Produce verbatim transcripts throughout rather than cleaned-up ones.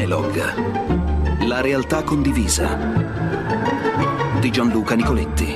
Dialogue. La realtà condivisa di Gianluca Nicoletti.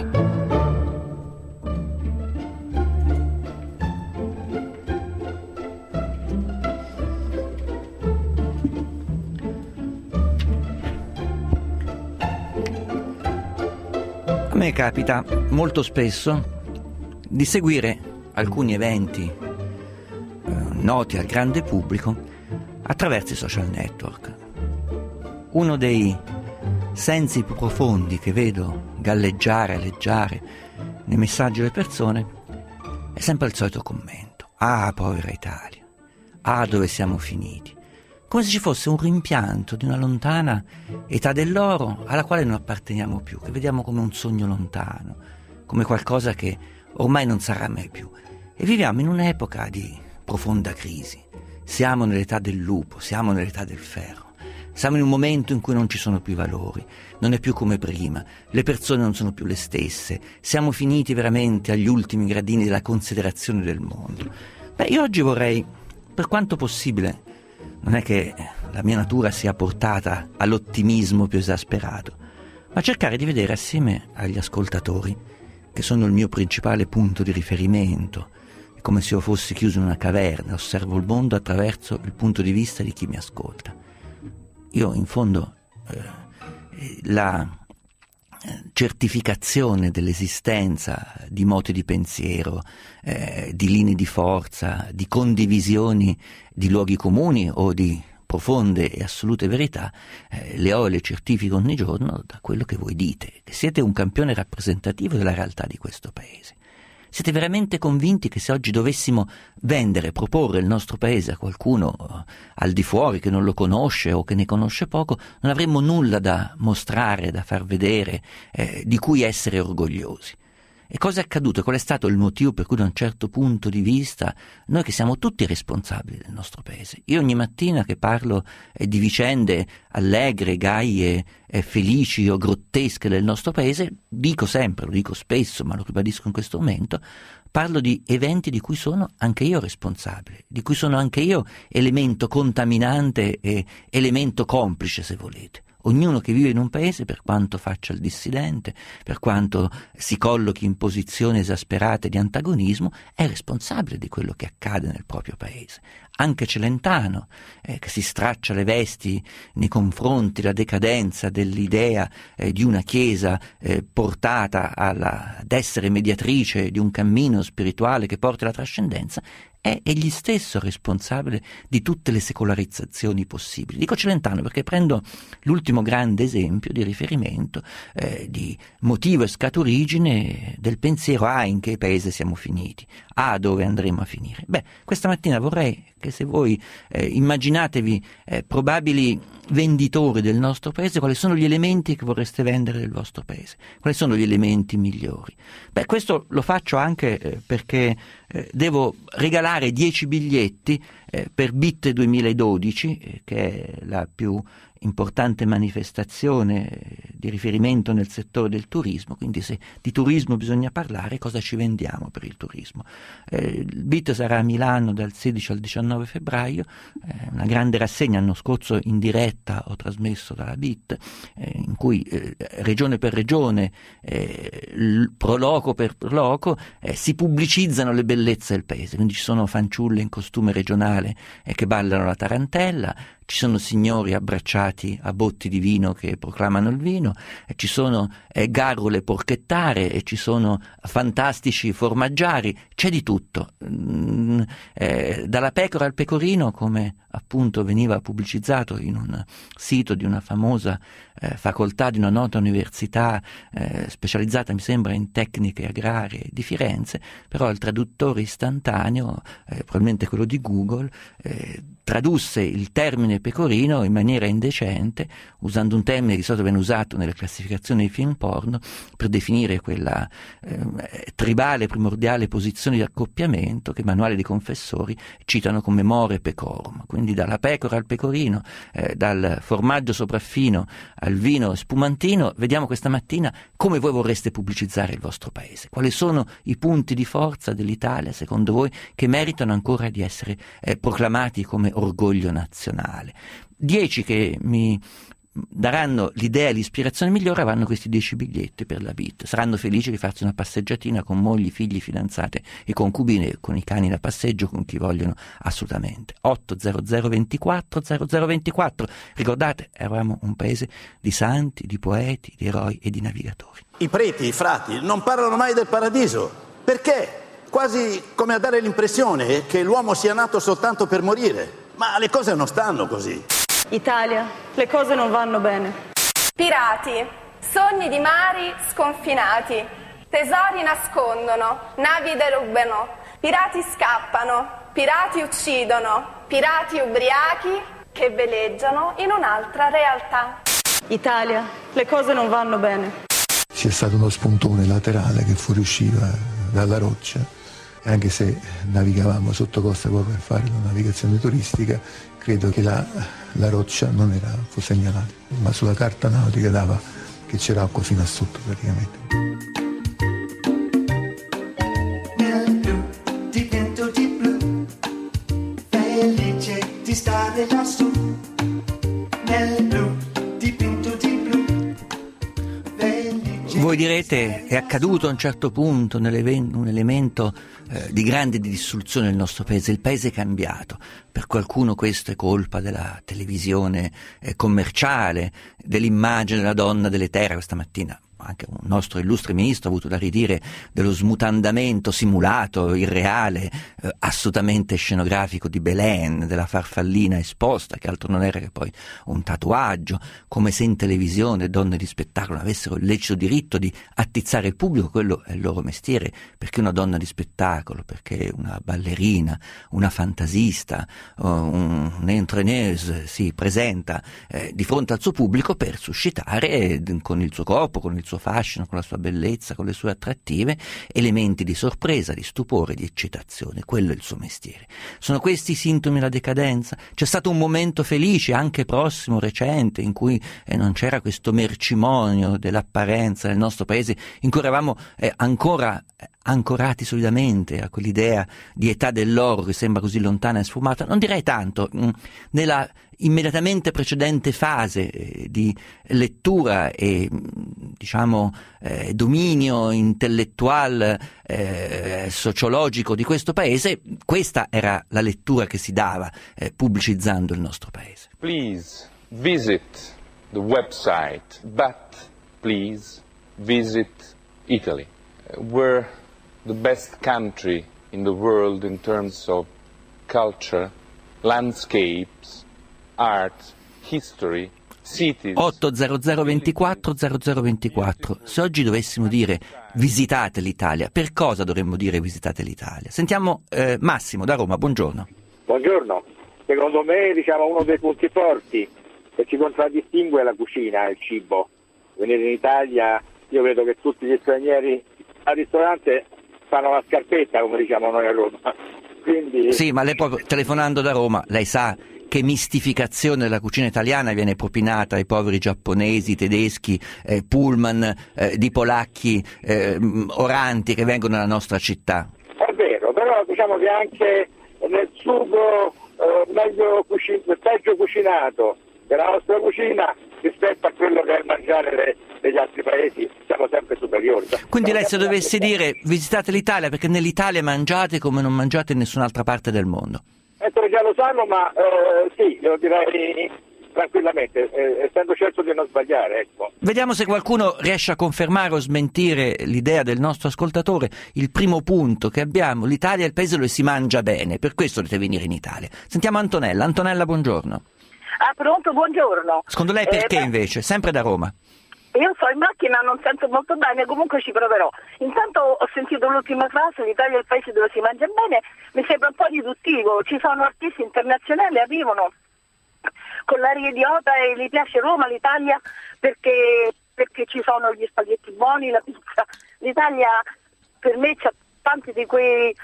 A me capita molto spesso di seguire alcuni eventi eh, noti al grande pubblico attraverso i social network. Uno dei sensi più profondi che vedo galleggiare, aleggiare nei messaggi delle persone è sempre il solito commento: ah, povera Italia, ah, dove siamo finiti, come se ci fosse un rimpianto di una lontana età dell'oro alla quale non apparteniamo più, che vediamo come un sogno lontano, come qualcosa che ormai non sarà mai più. E viviamo in un'epoca di profonda crisi. Siamo nell'età del lupo, siamo nell'età del ferro. Siamo in un momento in cui non ci sono più i valori, non è più come prima, le persone non sono più le stesse, siamo finiti veramente agli ultimi gradini della considerazione del mondo. Beh, io oggi vorrei, per quanto possibile, non è che la mia natura sia portata all'ottimismo più esasperato, ma cercare di vedere assieme agli ascoltatori, che sono il mio principale punto di riferimento, è come se io fossi chiuso in una caverna, osservo il mondo attraverso il punto di vista di chi mi ascolta. Io in fondo eh, la certificazione dell'esistenza di moti di pensiero, eh, di linee di forza, di condivisioni di luoghi comuni o di profonde e assolute verità, eh, le ho e le certifico ogni giorno da quello che voi dite, che siete un campione rappresentativo della realtà di questo paese. Siete veramente convinti che se oggi dovessimo vendere, proporre il nostro paese a qualcuno eh, al di fuori che non lo conosce o che ne conosce poco, non avremmo nulla da mostrare, da far vedere, eh, di cui essere orgogliosi? E cosa è accaduto? Qual è stato il motivo per cui da un certo punto di vista noi che siamo tutti responsabili del nostro paese? Io ogni mattina che parlo eh, di vicende allegre, gaie, eh, felici o grottesche del nostro paese, dico sempre, lo dico spesso, ma lo ribadisco in questo momento, parlo di eventi di cui sono anche io responsabile, di cui sono anche io elemento contaminante e elemento complice, se volete. Ognuno che vive in un paese, per quanto faccia il dissidente, per quanto si collochi in posizioni esasperate di antagonismo, è responsabile di quello che accade nel proprio paese. Anche Celentano, eh, che si straccia le vesti nei confronti della decadenza dell'idea eh, di una Chiesa eh, portata alla, ad essere mediatrice di un cammino spirituale che porta alla trascendenza, è egli stesso responsabile di tutte le secolarizzazioni possibili. Dico Celentano perché prendo l'ultimo grande esempio di riferimento, eh, di motivo e scaturigine del pensiero: ah, in che paese siamo finiti, ah, dove andremo a finire. Beh, questa mattina vorrei che, se voi eh, immaginatevi eh, probabili venditori del nostro paese, quali sono gli elementi che vorreste vendere del vostro paese, quali sono gli elementi migliori. Beh, questo lo faccio anche eh, perché eh, devo regalare dieci biglietti eh, per BIT duemiladodici, eh, che è la più importante manifestazione di riferimento nel settore del turismo. Quindi, se di turismo bisogna parlare, cosa ci vendiamo per il turismo? Eh, il BIT sarà a Milano dal sedici al diciannove febbraio, eh, una grande rassegna. L'anno scorso in diretta ho trasmesso dalla BIT, eh, in cui eh, regione per regione, eh, proloco per proloco, eh, si pubblicizzano le bellezze del paese. Quindi ci sono fanciulle in costume regionale eh, che ballano la tarantella, ci sono signori abbracciati a botti di vino che proclamano il vino, e ci sono eh, garrule porchettare, e ci sono fantastici formaggiari, c'è di tutto, mm, eh, dalla pecora al pecorino, come appunto veniva pubblicizzato in un sito di una famosa eh, facoltà di una nota università eh, specializzata, mi sembra, in tecniche agrarie di Firenze. Però il traduttore istantaneo, eh, probabilmente quello di Google, eh, tradusse il termine pecorino in maniera indecente, usando un termine che di solito viene usato nelle classificazioni dei film porno per definire quella eh, tribale primordiale posizione di accoppiamento che i manuali dei confessori citano come more pecorum. Quindi dalla pecora al pecorino, eh, dal formaggio sopraffino al vino spumantino, vediamo questa mattina come voi vorreste pubblicizzare il vostro paese. Quali sono i punti di forza dell'Italia, secondo voi, che meritano ancora di essere eh, proclamati come orgoglio nazionale? mondiale. Dieci che mi daranno l'idea e l'ispirazione migliore avranno questi dieci biglietti per la B I T. Saranno felici di farsi una passeggiatina con mogli, figli, fidanzate e concubine, con i cani da passeggio, con chi vogliono assolutamente. otto zero zero ventiquattro zero zero ventiquattro. Ricordate, eravamo un paese di santi, di poeti, di eroi e di navigatori. I preti, i frati non parlano mai del paradiso. Perché? Quasi come a dare l'impressione che l'uomo sia nato soltanto per morire. Ma le cose non stanno così. Italia, le cose non vanno bene. Pirati, sogni di mari sconfinati, tesori nascondono, navi derubano, pirati scappano, pirati uccidono, pirati ubriachi che veleggiano in un'altra realtà. Italia, le cose non vanno bene. C'è stato uno spuntone laterale che fuoriusciva dalla roccia, e anche se navigavamo sotto costa proprio per fare la navigazione turistica, credo che la, la roccia non era fu segnalata, ma sulla carta nautica dava che c'era acqua fino a sotto praticamente. Nel blu, dipinto di blu, felice di stare lassù. Nel blu, dipinto di blu, felice. Voi direte, è accaduto a un certo punto un elemento eh, di grande dissoluzione nel nostro paese, il paese è cambiato. Per qualcuno questo è colpa della televisione eh, commerciale, dell'immagine della donna delle terre. Questa mattina anche un nostro illustre ministro ha avuto da ridire dello smutandamento simulato, irreale, eh, assolutamente scenografico di Belen, della farfallina esposta, che altro non era che poi un tatuaggio, come se in televisione donne di spettacolo avessero il lecito diritto di attizzare il pubblico. Quello è il loro mestiere, perché una donna di spettacolo, perché una ballerina, una fantasista, uh, un, un'entraîneuse si presenta eh, di fronte al suo pubblico per suscitare eh, con il suo corpo, con il suo fascino, con la sua bellezza, con le sue attrattive, elementi di sorpresa, di stupore, di eccitazione. Quello è il suo mestiere. Sono questi i sintomi della decadenza? C'è stato un momento felice, anche prossimo, recente, in cui eh, non c'era questo mercimonio dell'apparenza nel nostro paese, in cui eravamo eh, ancora eh, ancorati solidamente a quell'idea di età dell'oro che sembra così lontana e sfumata. Non direi tanto. Nella immediatamente precedente fase eh, di lettura e diciamo eh, dominio intellettuale eh, sociologico di questo paese, questa era la lettura che si dava eh, pubblicizzando il nostro paese. Please visit the website, but please visit Italy. We're the best country in the world in terms of culture, landscapes, art, history, cities. otto zero zero ventiquattro zero zero ventiquattro. Se oggi dovessimo dire visitate l'Italia, per cosa dovremmo dire visitate l'Italia? Sentiamo eh, Massimo da Roma, buongiorno. Buongiorno. Secondo me, diciamo, uno dei punti forti che ci contraddistingue è la cucina, il cibo. Venire in Italia, io vedo che tutti gli stranieri al ristorante fanno la scarpetta, come diciamo noi a Roma. Quindi... Sì, ma lei poi telefonando da Roma, lei sa che mistificazione della cucina italiana viene propinata ai poveri giapponesi, tedeschi, eh, pullman eh, di polacchi eh, oranti che vengono nella nostra città. È vero, però diciamo che anche nel sugo eh, meglio cucin- peggio cucinato della nostra cucina rispetto a quello che è il mangiare degli altri paesi, siamo sempre superiori. Quindi lei se dovesse dire visitate l'Italia, perché nell'Italia mangiate come non mangiate in nessun'altra parte del mondo. Ecco, già lo sanno, ma eh, sì, lo direi tranquillamente, eh, essendo certo di non sbagliare. Ecco. Vediamo se qualcuno riesce a confermare o smentire l'idea del nostro ascoltatore. Il primo punto che abbiamo, l'Italia è il paese dove si mangia bene, per questo dovete venire in Italia. Sentiamo Antonella. Antonella, buongiorno. Ah, pronto, buongiorno. Secondo lei perché eh, invece? Sempre da Roma. Io sto in macchina, non sento molto bene, comunque ci proverò. Intanto ho sentito l'ultima frase, l'Italia è il paese dove si mangia bene, mi sembra un po' riduttivo. Ci sono artisti internazionali, arrivano con l'aria idiota e gli piace Roma, l'Italia, perché, perché ci sono gli spaghetti buoni, la pizza. L'Italia per me c'ha tanti di quei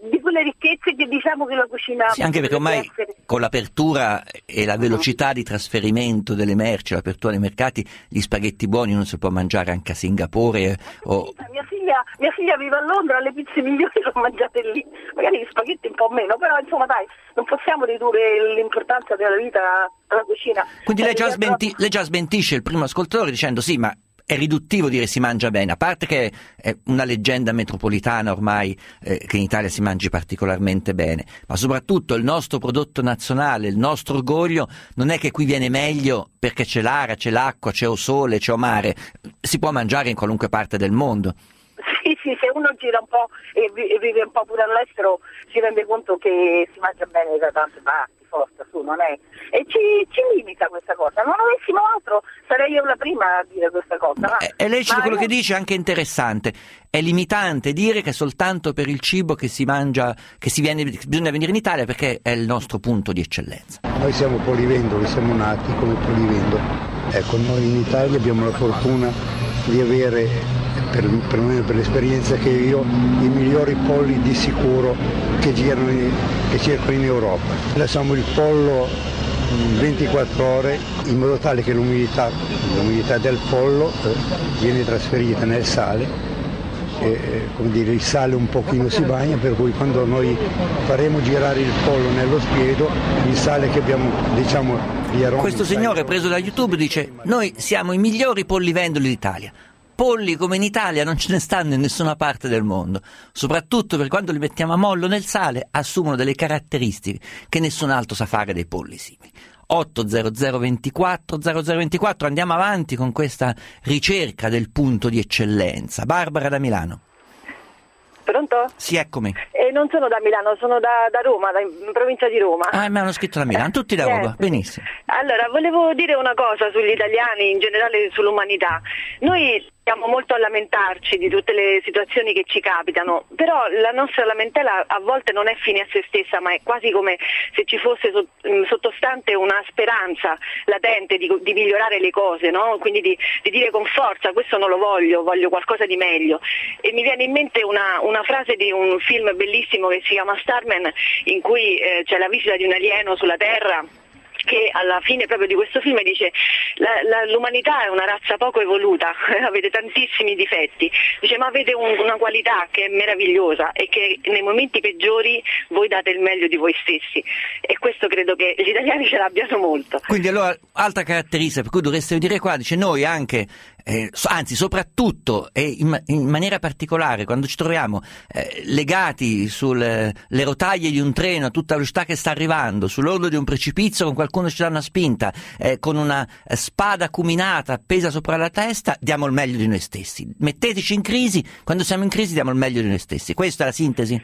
di quelle ricchezze che diciamo che la cucina... Sì, anche perché ormai essere... con l'apertura e la velocità di trasferimento delle merci, l'apertura dei mercati, gli spaghetti buoni non si può mangiare anche a Singapore o... Mia figlia, mia figlia vive a Londra, le pizze migliori le ho mangiate lì, magari gli spaghetti un po' meno, però insomma dai, non possiamo ridurre l'importanza della vita alla cucina. Quindi lei già, smenti, lei già smentisce il primo ascoltatore dicendo sì, ma è riduttivo dire si mangia bene, a parte che è una leggenda metropolitana ormai eh, che in Italia si mangi particolarmente bene, ma soprattutto il nostro prodotto nazionale, il nostro orgoglio, non è che qui viene meglio perché c'è l'aria, c'è l'acqua, c'è o sole, c'è o mare, si può mangiare in qualunque parte del mondo. Sì, sì, se uno gira un po' e vive un po' pure all'estero si rende conto che si mangia bene da tante parti, forza, su, non è... E ci, ci limita questa cosa, non avessimo altro sarei io la prima a dire questa cosa. Ma, e, e lecito ma quello io... che dice, anche interessante, è limitante dire che soltanto per il cibo che si mangia, che si viene, bisogna venire in Italia perché è il nostro punto di eccellenza. Noi siamo polivendoli, siamo nati come polivendoli. Ecco, noi in Italia abbiamo la fortuna di avere, per, per me, per l'esperienza che io, i migliori polli di sicuro che girano in, che circolano in Europa. Lasciamo il pollo ventiquattro ore in modo tale che l'umidità, l'umidità del pollo eh, viene trasferita nel sale, e, eh, come dire, il sale un pochino si bagna, per cui quando noi faremo girare il pollo nello spiedo, il sale che abbiamo, diciamo, gli aromi... Questo signore preso da YouTube dice: noi siamo i migliori pollivendoli d'Italia. Polli come in Italia non ce ne stanno in nessuna parte del mondo, soprattutto per quando li mettiamo a mollo nel sale assumono delle caratteristiche che nessun altro sa fare dei polli simili. otto zero zero ventiquattro zero zero ventiquattro, andiamo avanti con questa ricerca del punto di eccellenza. Barbara da Milano. Pronto? Sì, eccomi. Eh, non sono da Milano, sono da, da Roma, da, in provincia di Roma. Ah, mi hanno scritto da Milano, tutti da Roma, benissimo. Allora, volevo dire una cosa sugli italiani, in generale sull'umanità. Noi siamo molto a lamentarci di tutte le situazioni che ci capitano, però la nostra lamentela a volte non è fine a se stessa, ma è quasi come se ci fosse sottostante una speranza latente di, di migliorare le cose, no? Quindi di, di dire con forza: questo non lo voglio, voglio qualcosa di meglio. E mi viene in mente una, una frase di un film bellissimo che si chiama Starman, in cui eh, c'è la visita di un alieno sulla Terra, che alla fine proprio di questo film dice: la, la, l'umanità è una razza poco evoluta, avete tantissimi difetti, dice, ma avete un, una qualità che è meravigliosa e che nei momenti peggiori voi date il meglio di voi stessi, e questo credo che gli italiani ce l'abbiano molto. Quindi allora, altra caratteristica per cui dovreste dire qua, dice noi anche, eh, anzi soprattutto e in, in maniera particolare quando ci troviamo eh, legati sulle le rotaie di un treno a tutta velocità che sta arrivando, sull'orlo di un precipizio con qualcuno ci dà una spinta, eh, con una eh, spada acuminata appesa sopra la testa, diamo il meglio di noi stessi. Metteteci in crisi, quando siamo in crisi diamo il meglio di noi stessi. Questa è la sintesi?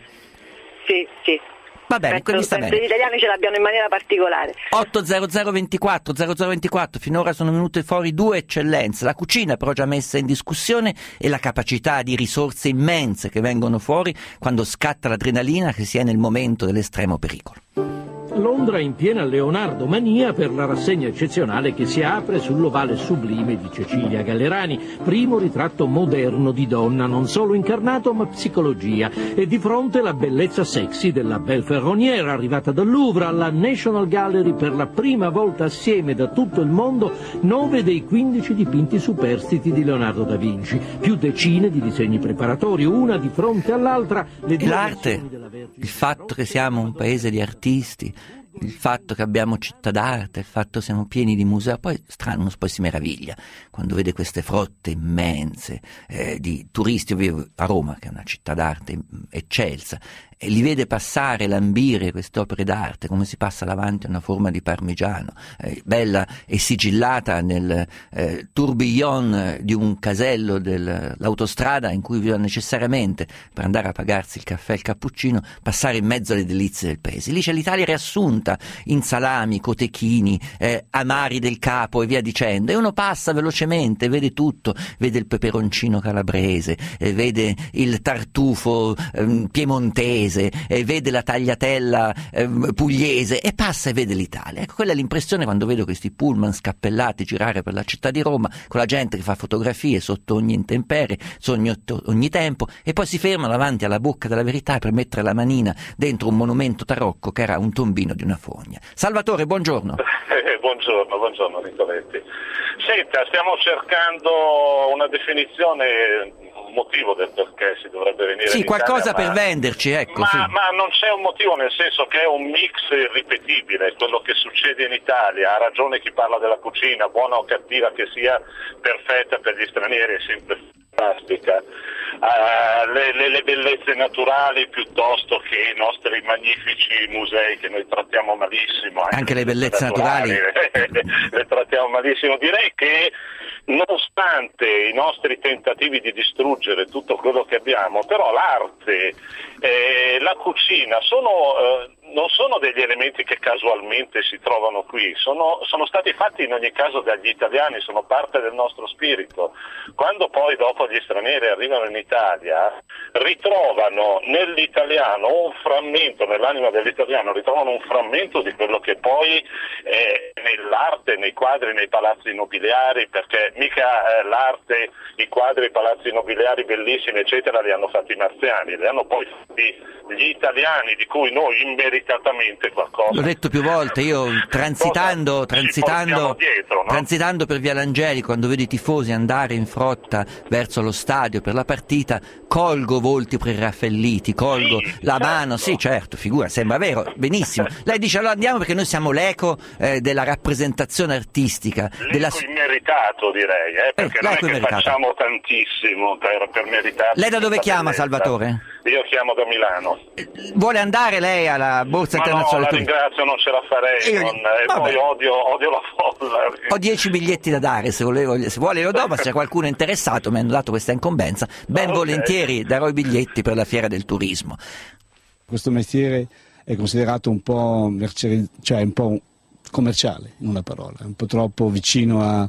Sì, sì. Va bene, quindi sta bene. Gli italiani ce l'abbiano in maniera particolare. otto zero zero ventiquattro zero zero ventiquattro, finora sono venute fuori due eccellenze, la cucina però già messa in discussione e la capacità di risorse immense che vengono fuori quando scatta l'adrenalina che si è nel momento dell'estremo pericolo. Londra in piena Leonardo Mania per la rassegna eccezionale che si apre sull'ovale sublime di Cecilia Gallerani, primo ritratto moderno di donna, non solo incarnato ma psicologia, e di fronte la bellezza sexy della belle ferronnière arrivata dal Louvre alla National Gallery per la prima volta assieme da tutto il mondo nove dei quindici dipinti superstiti di Leonardo da Vinci, più decine di disegni preparatori, una di fronte all'altra. Le e l'arte, il fatto che siamo un paese di artisti, il fatto che abbiamo città d'arte, il fatto che siamo pieni di musei, poi strano, uno poi si meraviglia quando vede queste frotte immense eh, di turisti. Io vivo a Roma, che è una città d'arte eccelsa, e li vede passare, lambire queste opere d'arte come si passa davanti a una forma di parmigiano, eh, bella e sigillata nel eh, tourbillon di un casello dell'autostrada in cui bisogna necessariamente, per andare a pagarsi il caffè e il cappuccino, passare in mezzo alle delizie del paese. Lì c'è l'Italia riassunta punta in salami, cotechini, eh, amari del capo e via dicendo, e uno passa velocemente, vede tutto, vede il peperoncino calabrese, eh, vede il tartufo eh, piemontese, eh, vede la tagliatella eh, pugliese e passa e vede l'Italia. Ecco, quella è l'impressione quando vedo questi pullman scappellati girare per la città di Roma, con la gente che fa fotografie sotto ogni intemperie, ogni, ogni tempo, e poi si fermano davanti alla bocca della verità per mettere la manina dentro un monumento tarocco che era un tombino di una fogna. Salvatore, buongiorno. Eh, buongiorno, buongiorno Nicoletti. Senta, stiamo cercando una definizione, un motivo del perché si dovrebbe venire sì, in Italia. Sì, qualcosa ma, per venderci, ecco. Ma, sì. ma non c'è un motivo, nel senso che è un mix irripetibile, quello che succede in Italia. Ha ragione chi parla della cucina, buona o cattiva che sia, perfetta per gli stranieri, è sempre fantastica. Uh, le, le, le bellezze naturali piuttosto che i nostri magnifici musei che noi trattiamo malissimo. Anche, anche le bellezze naturali, naturali. le trattiamo malissimo. Direi che nonostante i nostri tentativi di distruggere tutto quello che abbiamo, però l'arte, eh, la cucina sono, eh, non sono degli elementi che casualmente si trovano qui, sono, sono stati fatti in ogni caso dagli italiani, sono parte del nostro spirito. Quando poi dopo gli stranieri arrivano in Italia, ritrovano nell'italiano un frammento, nell'anima dell'italiano, ritrovano un frammento di quello che poi è nell'arte, nei quadri, nei palazzi nobiliari, perché mica eh, l'arte, i quadri, i palazzi nobiliari bellissimi eccetera li hanno fatti i marziani, li hanno poi fatti gli italiani, di cui noi immeritatamente qualcosa. L'ho detto più volte, io transitando, transitando, dietro, no? transitando per Via Langeli, quando vedo i tifosi andare in frotta verso lo stadio per la partita, colgo volti preraffaelliti, colgo sì, la certo. mano, sì certo, figura, sembra vero, benissimo. Lei dice allora andiamo perché noi siamo l'eco eh, della rappresentazione artistica. L'eco della... immeritato direi, eh, perché eh, non è che meritato. facciamo tantissimo per, per meritare. Lei da dove chiama, bellezza. Salvatore? Io chiamo da Milano. Vuole andare lei alla Borsa Ma Internazionale? No, la ringrazio, non ce la farei, Io... non, e poi odio, odio la folla. Ho dieci biglietti da dare, se, volevo, se vuole lo do, ma se c'è qualcuno interessato, mi hanno dato questa incombenza, ben okay. volentieri darò i biglietti per la fiera del turismo. Questo mestiere è considerato un po' merce... cioè un po' commerciale, in una parola, un po' troppo vicino a,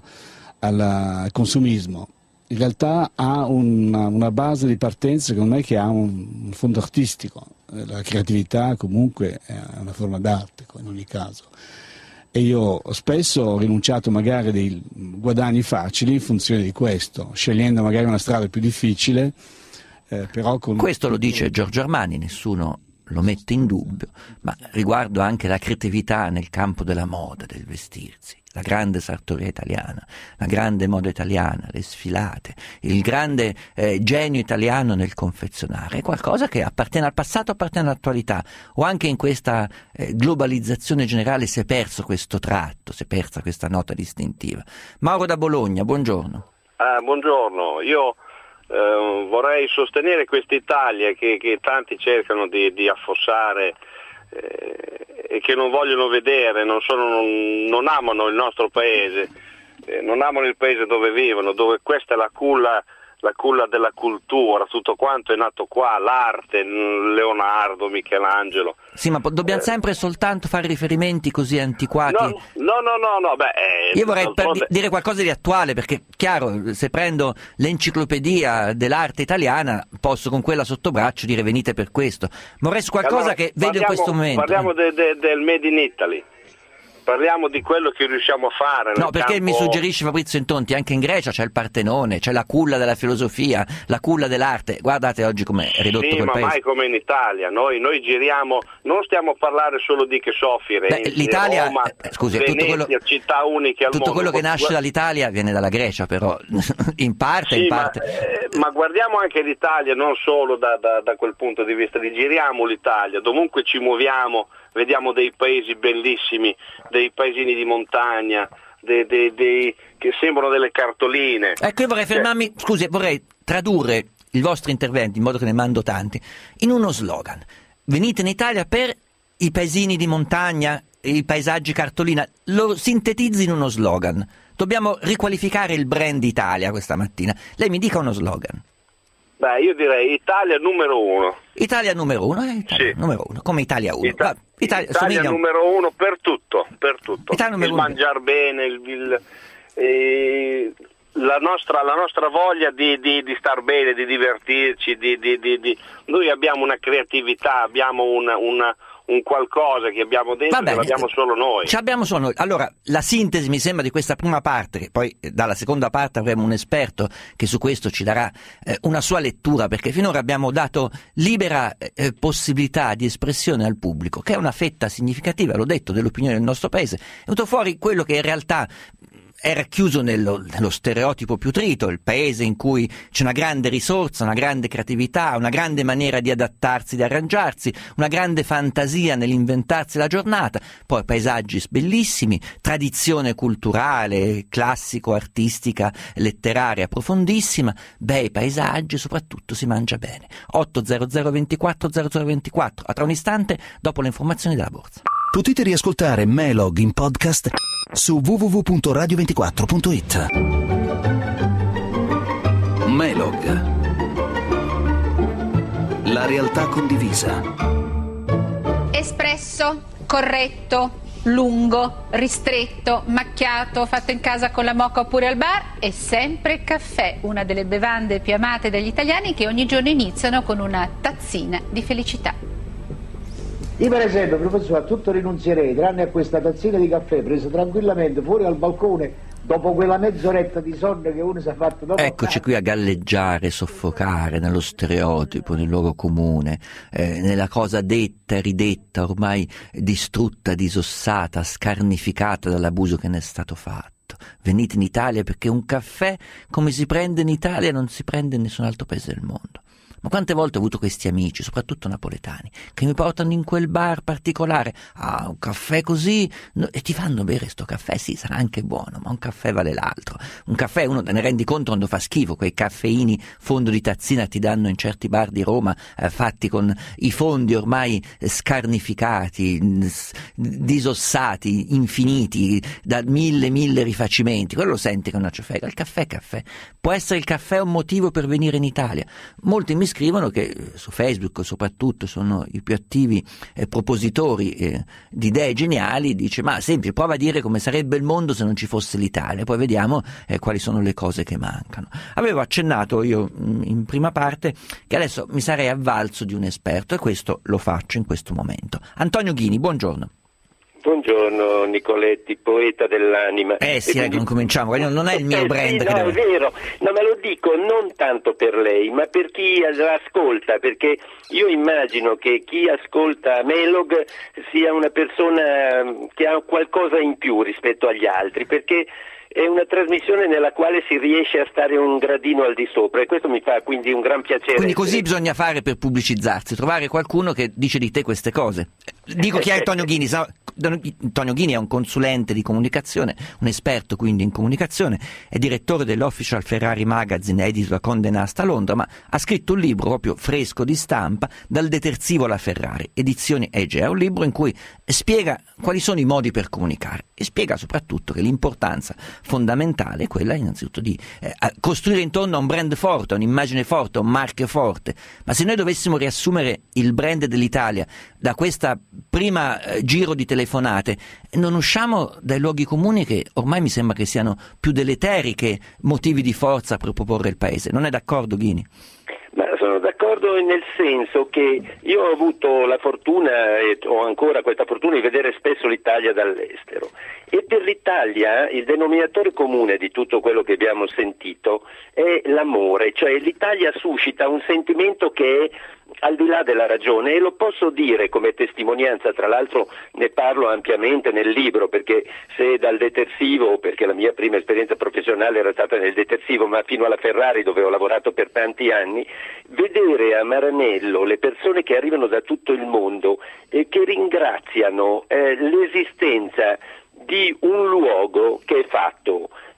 alla, al consumismo. In realtà ha una, una base di partenza, secondo me, che ha un, un fondo artistico. La creatività comunque è una forma d'arte, in ogni caso. E io spesso ho rinunciato magari a dei guadagni facili in funzione di questo, scegliendo magari una strada più difficile, eh, però con... Questo lo dice Giorgio Armani, nessuno lo mette in dubbio, ma riguardo anche la creatività nel campo della moda, del vestirsi, la grande sartoria italiana, la grande moda italiana, le sfilate, il grande eh, genio italiano nel confezionare, è qualcosa che appartiene al passato, appartiene all'attualità, o anche in questa eh, globalizzazione generale si è perso questo tratto, si è persa questa nota distintiva. Mauro da Bologna, buongiorno. Ah, buongiorno, io eh, vorrei sostenere questa Italia che, che tanti cercano di, di affossare eh, e che non vogliono vedere, non, sono, non, non amano il nostro paese, eh, non amano il paese dove vivono, dove questa è la culla, la culla della cultura, tutto quanto è nato qua, l'arte, Leonardo, Michelangelo. Sì, ma dobbiamo eh. sempre soltanto fare riferimenti così antiquati? No, no, no, no, no beh... Eh, Io vorrei per di- dire qualcosa di attuale, perché, chiaro, se prendo l'enciclopedia dell'arte italiana, posso con quella sotto braccio dire venite per questo. Vorrei su qualcosa allora, che vedo in questo momento. Parliamo de, de, del Made in Italy. Parliamo di quello che riusciamo a fare. No, perché campo... mi suggerisce Fabrizio Intonti, anche in Grecia c'è il Partenone, c'è la culla della filosofia, la culla dell'arte. Guardate oggi com'è ridotto sì, quel ma paese. mai come in Italia. Noi, noi giriamo, non stiamo a parlare solo di che so, Firenze, Beh, l'Italia, Roma, eh, scusi, Venezia, tutto quello, città uniche al tutto mondo. quello che nasce dall'Italia viene dalla Grecia, però in parte, sì, in parte. Ma, eh, ma guardiamo anche l'Italia, non solo da, da, da quel punto di vista, di giriamo l'Italia, dovunque ci muoviamo. Vediamo dei paesi bellissimi, dei paesini di montagna, dei, dei, dei, che sembrano delle cartoline. Ecco, io vorrei fermarmi, eh. scusi, vorrei tradurre il vostro intervento, in modo che ne mando tanti, in uno slogan. Venite in Italia per i paesini di montagna, i paesaggi cartolina. Lo sintetizzi in uno slogan. Dobbiamo riqualificare il brand Italia questa mattina. Lei mi dica uno slogan. Beh, io direi Italia numero uno. Italia numero uno, eh? Italia Sì. numero uno, come Italia uno. Ita- Va, Italia, Italia somiglia- numero uno per tutto, per tutto. Italia numero il uno. mangiar bene, il, il, eh, la, nostra, la nostra voglia di, di, di star bene, di divertirci, di, di, di, di... noi abbiamo una creatività, abbiamo una, una, un qualcosa che abbiamo dentro, Va bene, che l'abbiamo solo noi. Ci abbiamo solo noi. Allora, la sintesi mi sembra di questa prima parte, che poi eh, dalla seconda parte avremo un esperto che su questo ci darà eh, una sua lettura, perché finora abbiamo dato libera eh, possibilità di espressione al pubblico, che è una fetta significativa, l'ho detto, dell'opinione del nostro paese. È venuto fuori quello che in realtà era chiuso nello, nello stereotipo più trito, il paese in cui c'è una grande risorsa, una grande creatività, una grande maniera di adattarsi, di arrangiarsi, una grande fantasia nell'inventarsi la giornata, poi paesaggi bellissimi, tradizione culturale, classico, artistica, letteraria profondissima, bei paesaggi, soprattutto si mangia bene. otto zero zero ventiquattro zero zero ventiquattro, a tra un istante dopo le informazioni della borsa. Potete riascoltare Melog in podcast su w w w punto radio ventiquattro punto i t. Melog. La realtà condivisa. Espresso, corretto, lungo, ristretto, macchiato, fatto in casa con la moka oppure al bar e sempre caffè, una delle bevande più amate dagli italiani che ogni giorno iniziano con una tazzina di felicità. Io per esempio, professore, a tutto rinunzierei, tranne a questa tazzina di caffè presa tranquillamente fuori al balcone dopo quella mezz'oretta di sonno che uno si è fatto dopo. Eccoci qui a galleggiare, soffocare nello stereotipo, nel luogo comune, eh, nella cosa detta e ridetta, ormai distrutta, disossata, scarnificata dall'abuso che ne è stato fatto. Venite in Italia perché un caffè, come si prende in Italia, non si prende in nessun altro paese del mondo. Ma quante volte ho avuto questi amici, soprattutto napoletani, che mi portano in quel bar particolare, ah, un caffè così, no, e ti fanno bere sto caffè, sì, sarà anche buono, ma un caffè vale l'altro. Un caffè, uno te ne rendi conto quando fa schifo, quei caffeini fondo di tazzina ti danno in certi bar di Roma, eh, fatti con i fondi ormai scarnificati, disossati, infiniti, da mille, mille rifacimenti. Quello lo senti che non c'è frega. Il caffè è caffè. Può essere il caffè un motivo per venire in Italia. Molti mi scrivono che su Facebook soprattutto sono i più attivi eh, propositori eh, di idee geniali, dice ma senti, prova a dire come sarebbe il mondo se non ci fosse l'Italia, poi vediamo eh, quali sono le cose che mancano. Avevo accennato io mh, in prima parte che adesso mi sarei avvalso di un esperto e questo lo faccio in questo momento. Antonio Ghini, buongiorno. Buongiorno Nicoletti, poeta dell'anima. Eh sì, quindi... non cominciamo, non è il mio brand. Eh, che no, devo... è vero, no, ma lo dico non tanto per lei, ma per chi ascolta, perché io immagino che chi ascolta Melog sia una persona che ha qualcosa in più rispetto agli altri, perché è una trasmissione nella quale si riesce a stare un gradino al di sopra e questo mi fa quindi un gran piacere. Quindi così bisogna fare per pubblicizzarsi, trovare qualcuno che dice di te queste cose. Dico chi è Antonio Ghini. Antonio Ghini è un consulente di comunicazione, un esperto quindi in comunicazione, è direttore dell'Official Ferrari Magazine, edito da Condé Nast a Londra, ma ha scritto un libro proprio fresco di stampa, Dal detersivo alla Ferrari, edizioni Egea, un libro in cui spiega quali sono i modi per comunicare e spiega soprattutto che l'importanza fondamentale è quella innanzitutto di eh, costruire intorno a un brand forte, a un'immagine forte, a un marchio forte. Ma se noi dovessimo riassumere il brand dell'Italia da questa prima eh, giro di telefonate, non usciamo dai luoghi comuni che ormai mi sembra che siano più deleteri che motivi di forza per proporre il paese. Non è d'accordo, Ghini? Ma sono d'accordo nel senso che io ho avuto la fortuna e ho ancora questa fortuna di vedere spesso l'Italia dall'estero e per l'Italia il denominatore comune di tutto quello che abbiamo sentito è l'amore, cioè l'Italia suscita un sentimento che è al di là della ragione e lo posso dire come testimonianza, tra l'altro ne parlo ampiamente nel libro perché se dal detersivo, perché la mia prima esperienza professionale era stata nel detersivo ma fino alla Ferrari dove ho lavorato per tanti anni, vedere a Maranello le persone che arrivano da tutto il mondo e che ringraziano eh, l'esistenza di un luogo che è fatto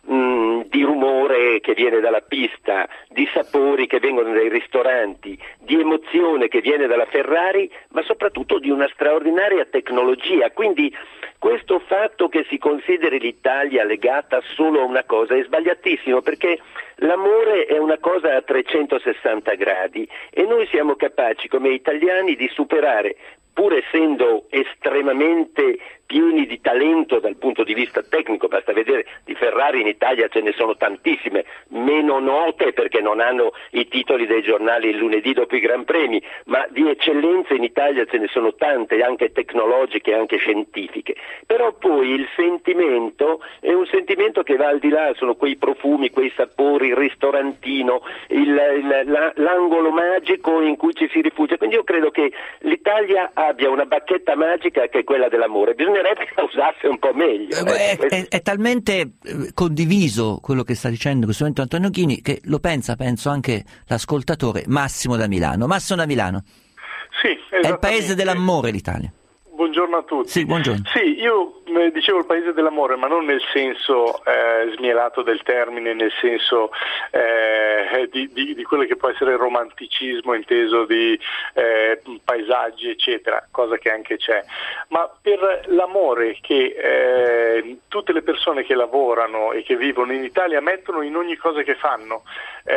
mh, di rumore che viene dalla pista, di sapori che vengono dai ristoranti, di emozione che viene dalla Ferrari, ma soprattutto di una straordinaria tecnologia. Quindi questo fatto che si consideri l'Italia legata solo a una cosa è sbagliatissimo, perché l'amore è una cosa a trecentosessanta gradi e noi siamo capaci come italiani di superare, pur essendo estremamente pieni di talento dal punto di vista tecnico, basta vedere di Ferrari in Italia ce ne sono tantissime, meno note perché non hanno i titoli dei giornali il lunedì dopo i Gran Premi, ma di eccellenze in Italia ce ne sono tante, anche tecnologiche, anche scientifiche. Però poi il sentimento è un sentimento che va al di là, sono quei profumi, quei sapori, il ristorantino, il, il, la, l'angolo magico in cui ci si rifugia. Quindi io credo che l'Italia abbia una bacchetta magica che è quella dell'amore. Bisognerebbe che la usasse un po' meglio. È, è, è talmente condiviso quello che sta dicendo in questo momento Antonio Ghini che lo pensa, penso anche l'ascoltatore Massimo da Milano. Massimo da Milano. Sì, è il paese dell'amore l'Italia. Buongiorno a tutti. Sì, buongiorno. Sì, io eh, dicevo il paese dell'amore, ma non nel senso eh, smielato del termine, nel senso eh, di, di, di quello che può essere il romanticismo inteso di eh, paesaggi, eccetera, cosa che anche c'è, ma per l'amore che eh, tutte le persone che lavorano e che vivono in Italia mettono in ogni cosa che fanno.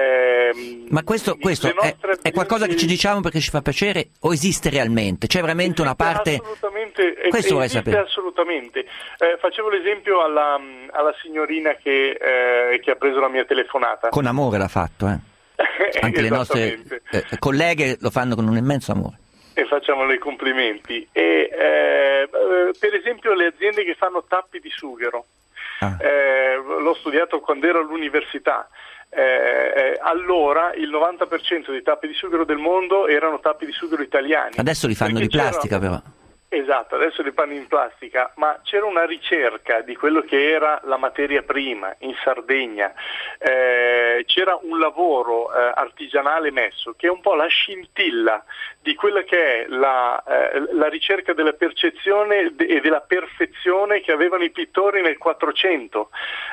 Eh, ma questo, questo è, è qualcosa che ci diciamo perché ci fa piacere o esiste realmente? C'è veramente una parte... Assolutamente, questo vorrei esiste sapere. Assolutamente. Eh, facevo l'esempio alla, alla signorina che, eh, che ha preso la mia telefonata. Con amore l'ha fatto, eh? Anche le nostre eh, colleghe lo fanno con un immenso amore. E facciamole i complimenti. E, eh, per esempio le aziende che fanno tappi di sughero. Ah. Eh, l'ho studiato quando ero all'università. Eh, eh, allora il novanta per cento dei tappi di sughero del mondo erano tappi di sughero italiani. Adesso li fanno di plastica però. Esatto, adesso li fanno in plastica, ma c'era una ricerca di quello che era la materia prima in Sardegna, eh, c'era un lavoro eh, artigianale messo che è un po' la scintilla di quella che è la, eh, la ricerca della percezione de- e della perfezione che avevano i pittori nel Quattrocento.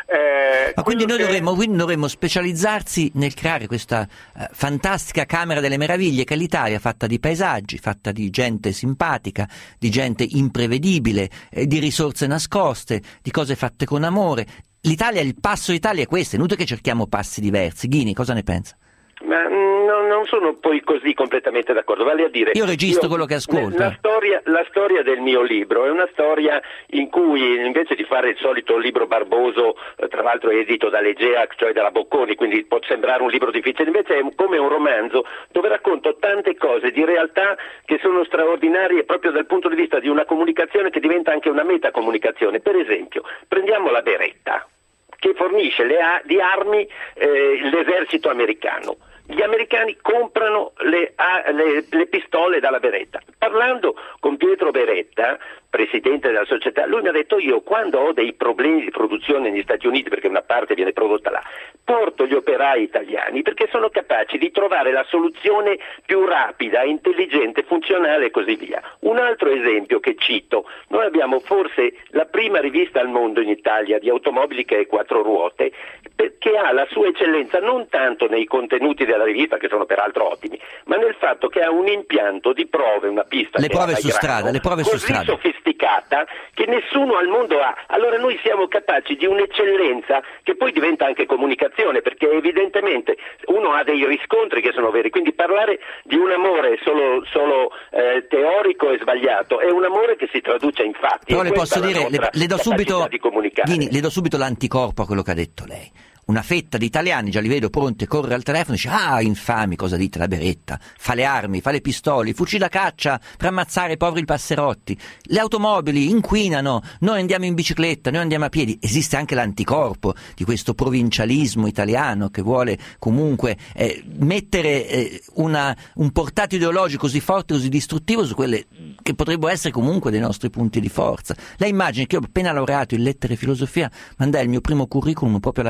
Eh, ma quindi noi che... dovremmo, quindi dovremmo specializzarsi nel creare questa eh, fantastica Camera delle Meraviglie che è l'Italia, fatta di paesaggi, fatta di gente simpatica, di gente imprevedibile, eh, di risorse nascoste, di cose fatte con amore. L'Italia, il passo d'Italia è questo, è inutile che cerchiamo passi diversi. Ghini, cosa ne pensa? Ma no, non sono poi così completamente d'accordo, vale a dire... Io registro io, quello che ascolto. La storia, la storia del mio libro è una storia in cui invece di fare il solito libro barboso, tra l'altro edito dall'Egea, cioè dalla Bocconi, quindi può sembrare un libro difficile, invece è come un romanzo dove racconto tante cose di realtà che sono straordinarie proprio dal punto di vista di una comunicazione che diventa anche una metacomunicazione. Per esempio, prendiamo la Beretta, che fornisce le a- di armi eh, l'esercito americano. Gli americani comprano le, a, le, le pistole dalla Beretta. Parlando con Pietro Beretta, presidente della società, lui mi ha detto: io quando ho dei problemi di produzione negli Stati Uniti, perché una parte viene prodotta là, porto gli operai italiani perché sono capaci di trovare la soluzione più rapida, intelligente, funzionale e così via. Un altro esempio che cito: noi abbiamo forse la prima rivista al mondo in Italia di automobili che è quattro ruote, che ha la sua eccellenza non tanto nei contenuti della rivista, che sono peraltro ottimi, ma nel fatto che ha un impianto di prove, una pista le che prove su strada, le prove così su strada sofisticata che nessuno al mondo ha. Allora noi siamo capaci di un'eccellenza che poi diventa anche comunicazione, perché evidentemente uno ha dei riscontri che sono veri, quindi parlare di un amore solo, solo eh, teorico è sbagliato, è un amore che si traduce in fatti. Però le posso dire, le, le do subito di comunicare. Ghini, le do subito l'anticorpo a quello che ha detto lei. Una fetta di italiani, già li vedo pronti, corre al telefono e dice: ah, infami, cosa dite, la Beretta, fa le armi, fa le pistole, fucili a caccia per ammazzare i poveri passerotti, le automobili inquinano, noi andiamo in bicicletta, noi andiamo a piedi. Esiste anche l'anticorpo di questo provincialismo italiano che vuole comunque eh, mettere eh, una, un portato ideologico così forte, così distruttivo su quelle che potrebbero essere comunque dei nostri punti di forza. Lei immagini che io appena laureato in lettere e filosofia mandai il mio primo curriculum proprio alla Beretta.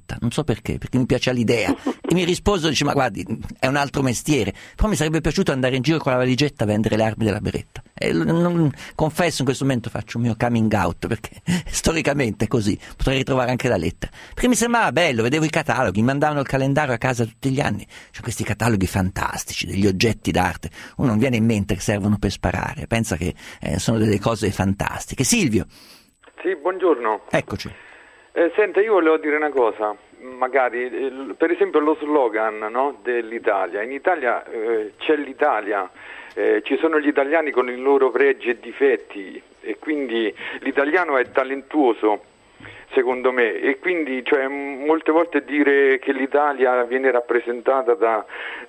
berretta, non so perché, perché mi piace l'idea. E mi risposo, dice, ma guardi, è un altro mestiere, però mi sarebbe piaciuto andare in giro con la valigetta a vendere le armi della berretta. E non, confesso, in questo momento faccio un mio coming out, perché storicamente è così, potrei ritrovare anche la lettera. Perché mi sembrava bello, vedevo i cataloghi, mi mandavano il calendario a casa tutti gli anni, c'è questi cataloghi fantastici, degli oggetti d'arte, uno non viene in mente che servono per sparare, pensa che eh, sono delle cose fantastiche. Silvio. Sì, buongiorno. Eccoci. Eh, senta, io volevo dire una cosa, magari, eh, per esempio lo slogan, no, dell'Italia. In Italia eh, c'è l'Italia, eh, ci sono gli italiani con i loro pregi e difetti e quindi l'italiano è talentuoso, secondo me, e quindi cioè, molte volte dire che l'Italia viene rappresentata da,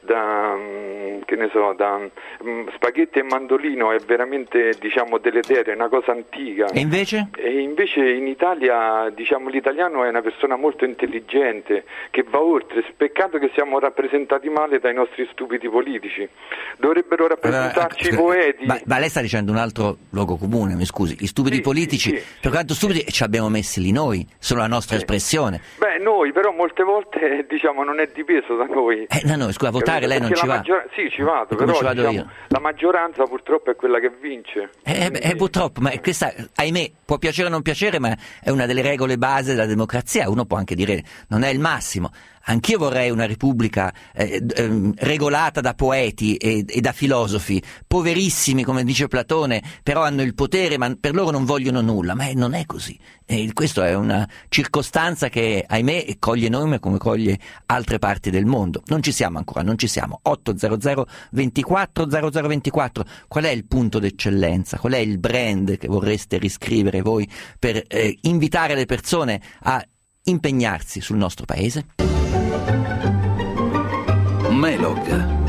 da che ne so, da um, spaghetti e mandolino è veramente, diciamo, deleterio, è una cosa antica. E invece? E invece in Italia, diciamo, l'italiano è una persona molto intelligente, che va oltre. Peccato che siamo rappresentati male dai nostri stupidi politici. Dovrebbero rappresentarci i poeti. Ma, ma lei sta dicendo un altro luogo comune, mi scusi. I stupidi sì, politici, sì, sì, per quanto stupidi, ci abbiamo messi lì noi, sono la nostra sì. espressione. Beh, noi, però molte volte, diciamo, non è dipeso da noi. Eh, no, no, scusa, a votare lei non ci va. Maggior... Sì, ci vado, però ci vado diciamo, io? La maggioranza purtroppo è quella che vince. Eh, Quindi... eh, purtroppo, ma questa, ahimè, può piacere o non piacere, ma è una delle regole base della democrazia. Uno può anche dire non è il massimo. Anch'io vorrei una repubblica eh, eh, regolata da poeti e, e da filosofi, poverissimi come dice Platone, però hanno il potere, ma per loro non vogliono nulla. Ma non è così. E questa è una circostanza che, ahimè, coglie noi come coglie altre parti del mondo. Non ci siamo ancora, non ci siamo. otto zero zero ventiquattro zero zero ventiquattro. Qual è il punto d'eccellenza? Qual è il brand che vorreste riscrivere voi per eh, invitare le persone a impegnarsi sul nostro paese? Melog.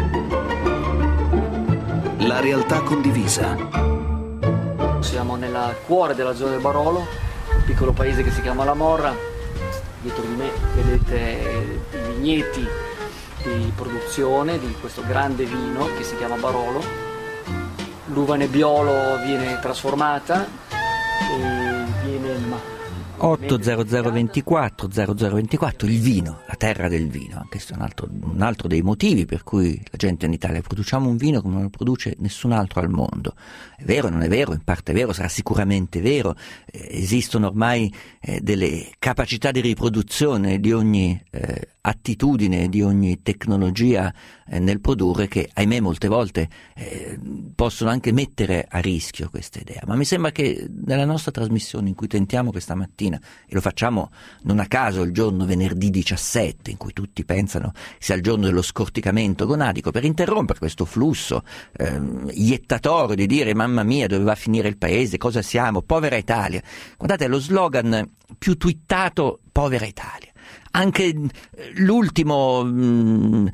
La realtà condivisa. Siamo nel cuore della zona del Barolo, un piccolo paese che si chiama La Morra. Dietro di me vedete i vigneti di produzione di questo grande vino che si chiama Barolo. L'uva Nebbiolo viene trasformata e viene otto zero zero ventiquattro zero zero ventiquattro, il vino, la terra del vino. Questo è un altro, un altro dei motivi per cui la gente in Italia produciamo un vino come non lo produce nessun altro al mondo. È vero, non è vero, in parte è vero, sarà sicuramente vero, eh, esistono ormai eh, delle capacità di riproduzione di ogni eh, attitudine, di ogni tecnologia eh, nel produrre che, ahimè, molte volte eh, possono anche mettere a rischio questa idea. Ma mi sembra che nella nostra trasmissione in cui tentiamo questa mattina, e lo facciamo non a caso il giorno venerdì diciassette, in cui tutti pensano sia il giorno dello scorticamento gonadico, per interrompere questo flusso eh, iettatorio di dire mamma mia dove va a finire il paese, cosa siamo, povera Italia. Guardate, lo slogan più twittato, povera Italia. Anche l'ultimo mh,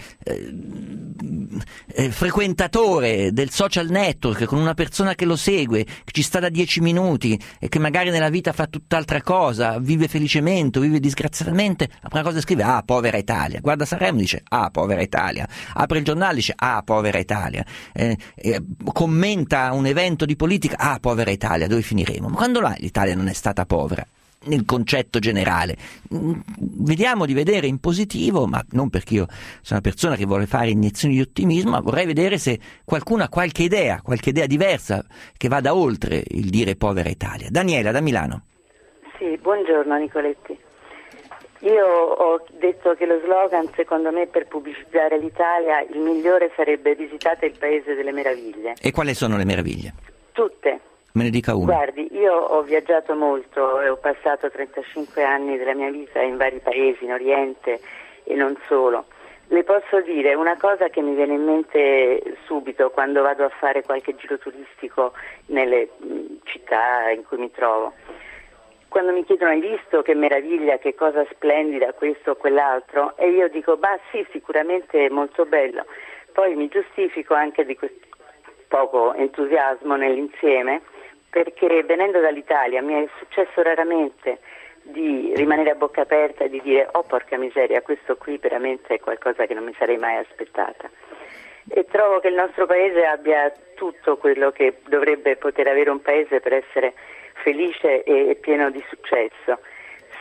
eh, frequentatore del social network, con una persona che lo segue, che ci sta da dieci minuti e che magari nella vita fa tutt'altra cosa, vive felicemente, vive disgraziatamente, la prima cosa scrive ah povera Italia, guarda Sanremo, dice ah povera Italia, apre il giornale, dice ah povera Italia, eh, eh, commenta un evento di politica, ah povera Italia, dove finiremo? Ma quando là l'Italia non è stata povera? Nel concetto generale, vediamo di vedere in positivo, ma non perché io sono una persona che vuole fare iniezioni di ottimismo, ma vorrei vedere se qualcuno ha qualche idea, qualche idea diversa che vada oltre il dire povera Italia. Daniela da Milano. Sì, buongiorno Nicoletti. Io ho detto che lo slogan, secondo me, per pubblicizzare l'Italia, il migliore sarebbe visitate il Paese delle Meraviglie. E quali sono le meraviglie? Tutte. Me ne dica una. Guardi, io ho viaggiato molto e ho passato trentacinque anni della mia vita in vari paesi, in Oriente e non solo. Le posso dire una cosa che mi viene in mente subito quando vado a fare qualche giro turistico nelle città in cui mi trovo. Quando mi chiedono hai visto che meraviglia, che cosa splendida questo o quell'altro, e io dico bah sì, sicuramente è molto bello. Poi mi giustifico anche di questo poco entusiasmo nell'insieme, perché venendo dall'Italia mi è successo raramente di rimanere a bocca aperta e di dire oh porca miseria, questo qui veramente è qualcosa che non mi sarei mai aspettata. E trovo che il nostro paese abbia tutto quello che dovrebbe poter avere un paese per essere felice e pieno di successo.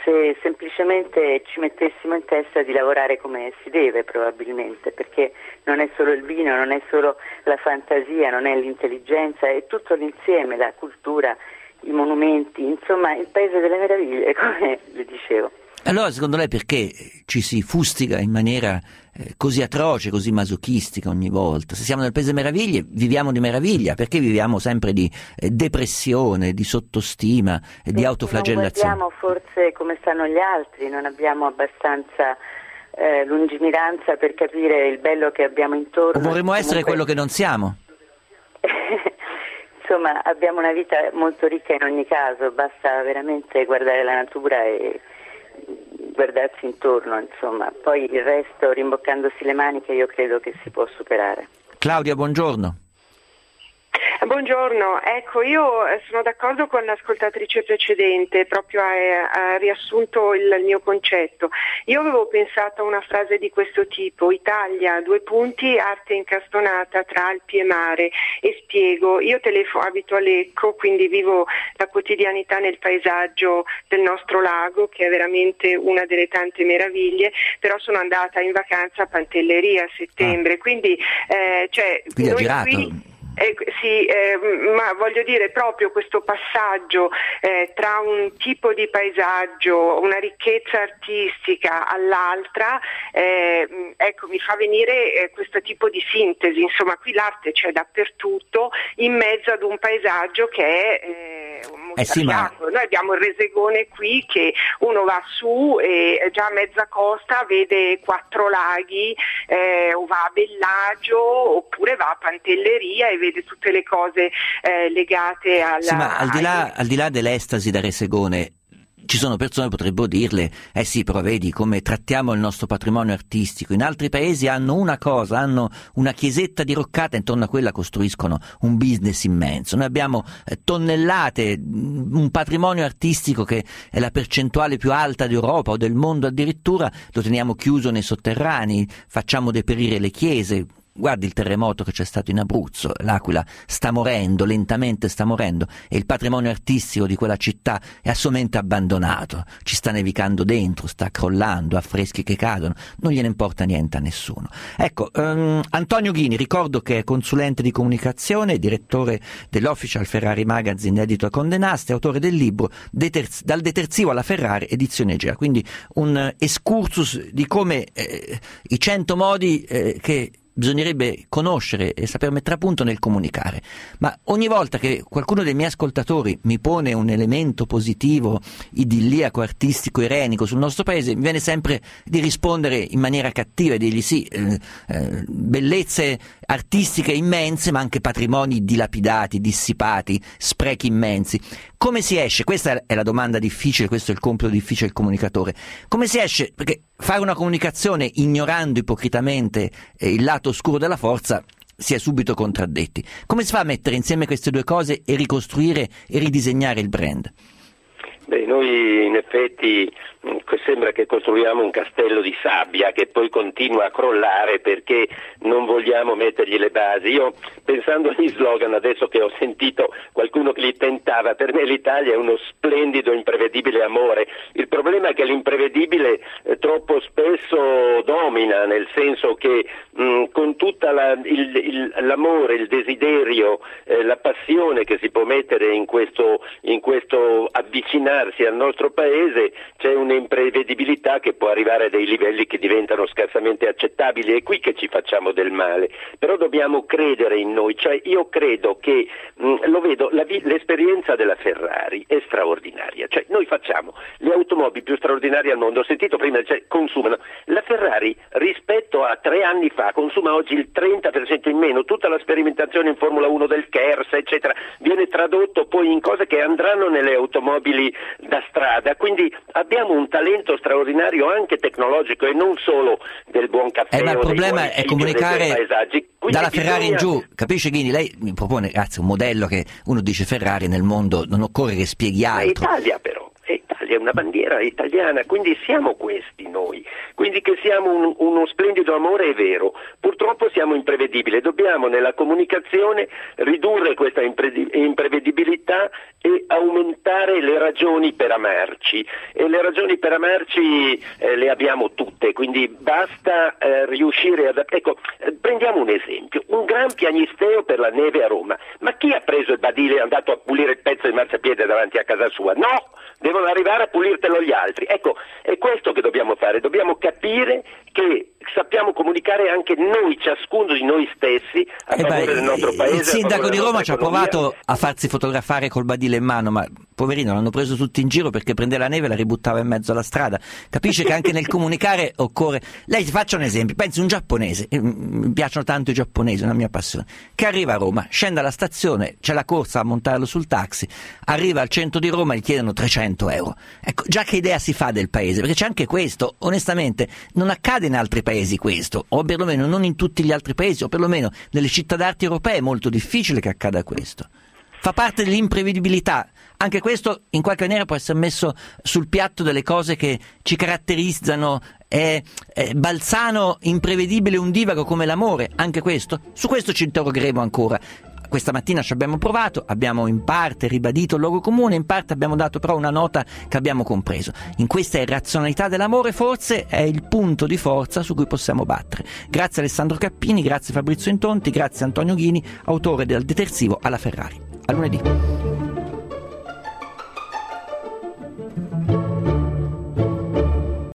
se semplicemente ci mettessimo in testa di lavorare come si deve, probabilmente, perché non è solo il vino, non è solo la fantasia, non è l'intelligenza, è tutto l'insieme, la cultura, i monumenti, insomma il paese delle meraviglie, come le dicevo. Allora, secondo lei, perché ci si fustiga in maniera eh, così atroce, così masochistica ogni volta? Se siamo nel Paese delle Meraviglie, viviamo di meraviglia, perché viviamo sempre di eh, depressione, di sottostima, eh, di autoflagellazione? Non guardiamo forse come stanno gli altri, non abbiamo abbastanza eh, lungimiranza per capire il bello che abbiamo intorno. O vorremmo comunque... essere quello che non siamo? Insomma, abbiamo una vita molto ricca in ogni caso, basta veramente guardare la natura e guardarsi intorno, insomma, poi il resto, rimboccandosi le maniche, io credo che si può superare. Claudia, buongiorno. Buongiorno, ecco, io sono d'accordo con l'ascoltatrice precedente, proprio ha, ha riassunto il, il mio concetto. Io avevo pensato a una frase di questo tipo: Italia, due punti, arte incastonata tra Alpi e mare, e spiego, io telefono, abito a Lecco, quindi vivo la quotidianità nel paesaggio del nostro lago, che è veramente una delle tante meraviglie, però sono andata in vacanza a Pantelleria a settembre, ah. quindi eh, cioè, quindi noi ha girato. qui Eh, sì, eh, ma voglio dire proprio questo passaggio eh, tra un tipo di paesaggio, una ricchezza artistica all'altra, eh, ecco, mi fa venire eh, questo tipo di sintesi. Insomma, qui l'arte c'è dappertutto, in mezzo ad un paesaggio che è eh, eh sì, ma... Noi abbiamo il Resegone qui, che uno va su e già a mezza costa vede quattro laghi, eh, o va a Bellagio oppure va a Pantelleria e vede tutte le cose eh, legate alla... Sì, ma al di là, al di là dell'estasi da Resegone, ci sono persone che potrebbero dirle, eh sì, però vedi come trattiamo il nostro patrimonio artistico. In altri paesi hanno una cosa, hanno una chiesetta diroccata, intorno a quella costruiscono un business immenso. Noi abbiamo eh, tonnellate, un patrimonio artistico che è la percentuale più alta d'Europa o del mondo addirittura, lo teniamo chiuso nei sotterranei, facciamo deperire le chiese. Guardi il terremoto che c'è stato in Abruzzo, l'Aquila sta morendo, lentamente sta morendo, e il patrimonio artistico di quella città è assolutamente abbandonato, ci sta nevicando dentro, sta crollando, affreschi che cadono, non gliene importa niente a nessuno. Ecco, um, Antonio Ghini, ricordo che è consulente di comunicazione, direttore dell'Official Ferrari Magazine, edito a Condé Nast, e autore del libro Deterz- Dal detersivo alla Ferrari, edizione Egea, quindi un uh, excursus di come eh, i cento modi eh, che bisognerebbe conoscere e saper mettere a punto nel comunicare. Ma ogni volta che qualcuno dei miei ascoltatori mi pone un elemento positivo, idilliaco, artistico, irenico sul nostro paese, mi viene sempre di rispondere in maniera cattiva e dirgli sì, eh, eh, bellezze artistiche immense, ma anche patrimoni dilapidati, dissipati, sprechi immensi. Come si esce? Questa è la domanda difficile, questo è il compito difficile del comunicatore. Come si esce? Perché fare una comunicazione ignorando ipocritamente eh, il lato oscuro della forza si è subito contraddetti. Come si fa a mettere insieme queste due cose e ricostruire e ridisegnare il brand? Beh, noi in effetti sembra che costruiamo un castello di sabbia che poi continua a crollare perché non vogliamo mettergli le basi. Io, pensando agli slogan, adesso che ho sentito qualcuno che li tentava, per me l'Italia è uno splendido imprevedibile amore. Il problema è che l'imprevedibile eh, troppo spesso domina, nel senso che mh, con tutta la, il, il, l'amore, il desiderio, eh, la passione che si può mettere in questo, in questo avvicinarsi al nostro paese, c'è un'imprevedibilità che può arrivare a dei livelli che diventano scarsamente accettabili. È qui che ci facciamo del male, però dobbiamo credere in noi. Cioè, io credo che mh, lo vedo, la, l'esperienza della Ferrari è straordinaria, cioè noi facciamo le automobili più straordinarie al mondo. Ho sentito prima, cioè, consumano. La Ferrari rispetto a tre anni fa consuma oggi il trenta per cento in meno. Tutta la sperimentazione in Formula uno del Kers, eccetera, viene tradotto poi in cose che andranno nelle automobili da strada, quindi abbiamo un talento straordinario anche tecnologico e non solo del buon caffè. Eh, ma il problema è comunicare dalla Ferrari bisogna... in giù, capisce Ghini? Lei mi propone, grazie, un modello che uno dice Ferrari nel mondo, non occorre che spieghi altro. Ma Italia però, è Italia, è una bandiera italiana, quindi siamo questi noi, quindi che siamo un, uno splendido amore è vero, purtroppo siamo imprevedibili, dobbiamo nella comunicazione ridurre questa impre- imprevedibilità e aumentare le ragioni per amarci, e le ragioni per amarci eh, le abbiamo tutte, quindi basta eh, riuscire ad... Ecco, eh, prendiamo un esempio, un gran piagnisteo per la neve a Roma, ma chi ha preso il badile e è andato a pulire il pezzo di marciapiede davanti a casa sua? No! Devono arrivare a pulirtelo gli altri. Ecco, è questo che dobbiamo fare, dobbiamo capire che sappiamo comunicare anche noi, ciascuno di noi stessi, a eh favore beh, del nostro paese. Il sindaco di Roma ci ha economia. provato a farsi fotografare col badile in mano, ma poverino l'hanno preso tutti in giro perché prendeva la neve e la ributtava in mezzo alla strada. Capisce che anche nel comunicare occorre... Lei, ti faccio un esempio, pensi un giapponese, mi piacciono tanto i giapponesi, è una mia passione, che arriva a Roma, scende alla stazione, c'è la corsa a montarlo sul taxi, arriva al centro di Roma e gli chiedono trecento euro. Ecco, già che idea si fa del paese, perché c'è anche questo, onestamente non accade in altri paesi questo, o perlomeno non in tutti gli altri paesi, o perlomeno nelle città d'arte europee è molto difficile che accada questo. Fa parte dell'imprevedibilità. Anche questo in qualche maniera può essere messo sul piatto delle cose che ci caratterizzano. È, è Balzano imprevedibile, un divago come l'amore, anche questo? Su questo ci interrogheremo ancora. Questa mattina ci abbiamo provato, abbiamo in parte ribadito il luogo comune, in parte abbiamo dato però una nota che abbiamo compreso. In questa irrazionalità dell'amore forse è il punto di forza su cui possiamo battere. Grazie Alessandro Cappini, grazie Fabrizio Intonti, grazie Antonio Ghini, autore del detersivo alla Ferrari. A lunedì.